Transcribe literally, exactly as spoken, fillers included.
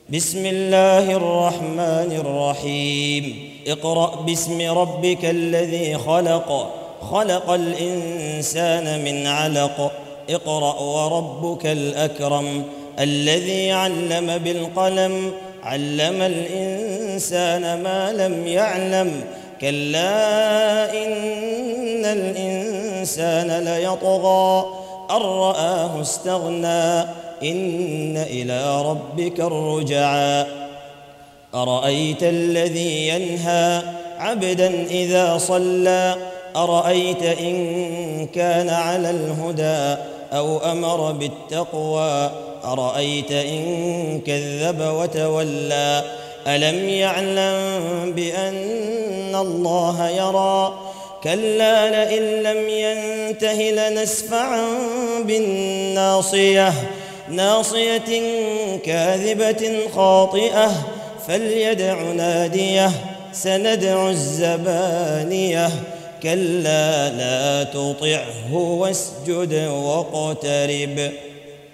بسم الله الرحمن الرحيم اقرأ باسم ربك الذي خلق خلق الإنسان من علق اقرأ وربك الأكرم الذي علم بالقلم علم الإنسان ما لم يعلم كلا إن الإنسان ليطغى أن رآه استغنى إن إلى ربك الرجعى أرأيت الذي ينهى عبدا إذا صلى أرأيت إن كان على الهدى أو أمر بالتقوى أرأيت إن كذب وتولى ألم يعلم بأن الله يرى كلا لئن لم ينته لنسفعا بالناصية ناصية كاذبة خاطئة فليدع ناديه سندع الزبانية كلا لا تطعه واسجد واقترب.